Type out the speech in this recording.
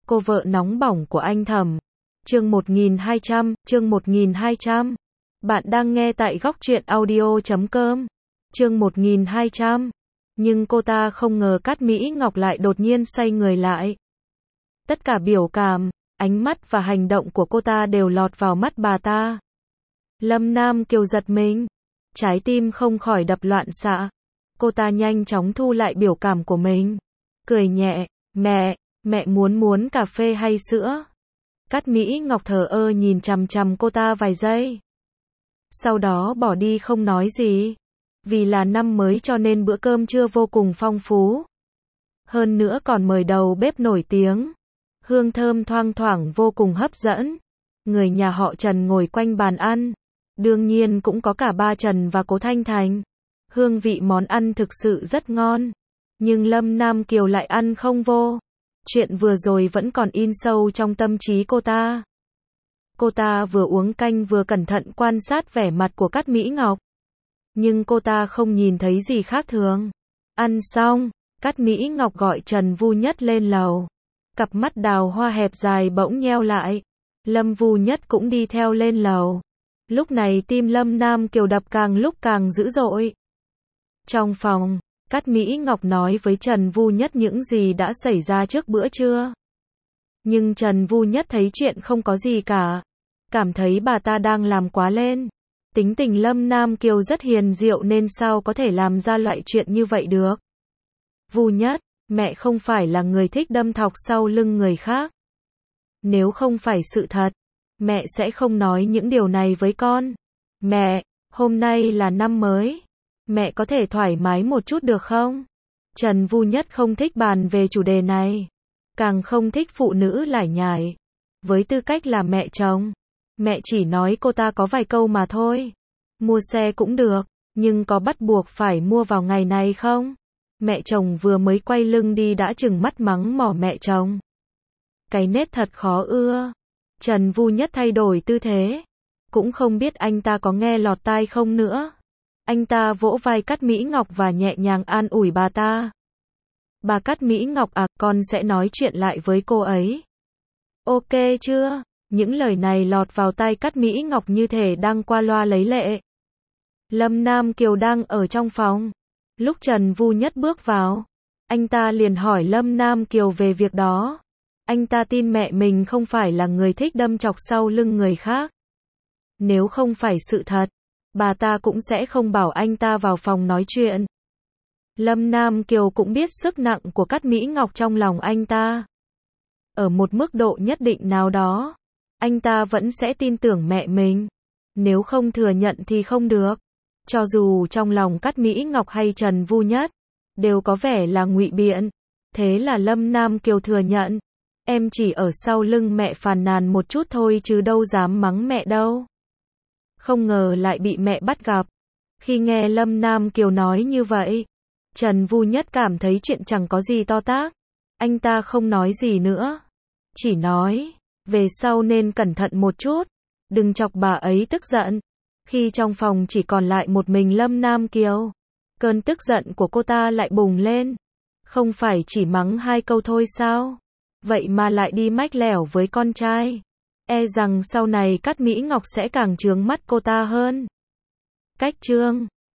cô vợ nóng bỏng của anh Thẩm. Chương 1200. Bạn đang nghe tại góc truyện audio.com. Chương 1200. Nhưng cô ta không ngờ Cát Mỹ Ngọc lại đột nhiên xoay người lại. Tất cả biểu cảm, ánh mắt và hành động của cô ta đều lọt vào mắt bà ta. Lâm Nam Kiều giật mình, trái tim không khỏi đập loạn xạ. Cô ta nhanh chóng thu lại biểu cảm của mình, cười nhẹ, mẹ muốn cà phê hay sữa? Cát Mỹ Ngọc thờ ơ nhìn chằm chằm cô ta vài giây. Sau đó bỏ đi không nói gì. Vì là năm mới cho nên bữa cơm trưa vô cùng phong phú. Hơn nữa còn mời đầu bếp nổi tiếng. Hương thơm thoang thoảng vô cùng hấp dẫn. Người nhà họ Trần ngồi quanh bàn ăn. Đương nhiên cũng có cả ba Trần và Cố Thanh Thành. Hương vị món ăn thực sự rất ngon. Nhưng Lâm Nam Kiều lại ăn không vô. Chuyện vừa rồi vẫn còn in sâu trong tâm trí cô ta. Cô ta vừa uống canh vừa cẩn thận quan sát vẻ mặt của Cát Mỹ Ngọc. Nhưng cô ta không nhìn thấy gì khác thường. Ăn xong, Cát Mỹ Ngọc gọi Trần Vu Nhất lên lầu. Cặp mắt đào hoa hẹp dài bỗng nheo lại. Lâm Vu Nhất cũng đi theo lên lầu. Lúc này tim Lâm Nam Kiều đập càng lúc càng dữ dội. Trong phòng, Cát Mỹ Ngọc nói với Trần Vu Nhất những gì đã xảy ra trước bữa trưa. Nhưng Trần Vu Nhất thấy chuyện không có gì cả. Cảm thấy bà ta đang làm quá lên. Tính tình Lâm Nam Kiều rất hiền diệu nên sao có thể làm ra loại chuyện như vậy được. Vu Nhất, mẹ không phải là người thích đâm thọc sau lưng người khác. Nếu không phải sự thật, mẹ sẽ không nói những điều này với con. Mẹ, hôm nay là năm mới. Mẹ có thể thoải mái một chút được không? Trần Vu Nhất không thích bàn về chủ đề này. Càng không thích phụ nữ lải nhải. Với tư cách là mẹ chồng, mẹ chỉ nói cô ta có vài câu mà thôi. Mua xe cũng được, nhưng có bắt buộc phải mua vào ngày này không? Mẹ chồng vừa mới quay lưng đi đã trừng mắt mắng mỏ mẹ chồng. Cái nết thật khó ưa. Trần Vu Nhất thay đổi tư thế. Cũng không biết anh ta có nghe lọt tai không nữa. Anh ta vỗ vai Cát Mỹ Ngọc và nhẹ nhàng an ủi bà ta. Bà Cát Mỹ Ngọc à, con sẽ nói chuyện lại với cô ấy. Ok chưa? Những lời này lọt vào tai Cát Mỹ Ngọc như thể đang qua loa lấy lệ. Lâm Nam Kiều đang ở trong phòng. Lúc Trần Vu Nhất bước vào, anh ta liền hỏi Lâm Nam Kiều về việc đó. Anh ta tin mẹ mình không phải là người thích đâm chọc sau lưng người khác. Nếu không phải sự thật, bà ta cũng sẽ không bảo anh ta vào phòng nói chuyện. Lâm Nam Kiều cũng biết sức nặng của Cát Mỹ Ngọc trong lòng anh ta. Ở một mức độ nhất định nào đó, anh ta vẫn sẽ tin tưởng mẹ mình. Nếu không thừa nhận thì không được. Cho dù trong lòng Cát Mỹ Ngọc hay Trần Vu Nhất đều có vẻ là ngụy biện. Thế là Lâm Nam Kiều thừa nhận. Em chỉ ở sau lưng mẹ phàn nàn một chút thôi chứ đâu dám mắng mẹ đâu. Không ngờ lại bị mẹ bắt gặp. Khi nghe Lâm Nam Kiều nói như vậy, Trần Vu Nhất cảm thấy chuyện chẳng có gì to tát. Anh ta không nói gì nữa. Chỉ nói, về sau nên cẩn thận một chút. Đừng chọc bà ấy tức giận. Khi trong phòng chỉ còn lại một mình Lâm Nam Kiều, cơn tức giận của cô ta lại bùng lên. Không phải chỉ mắng hai câu thôi sao? Vậy mà lại đi mách lẻo với con trai. E rằng sau này Cát Mỹ Ngọc sẽ càng chướng mắt cô ta hơn. Cách chương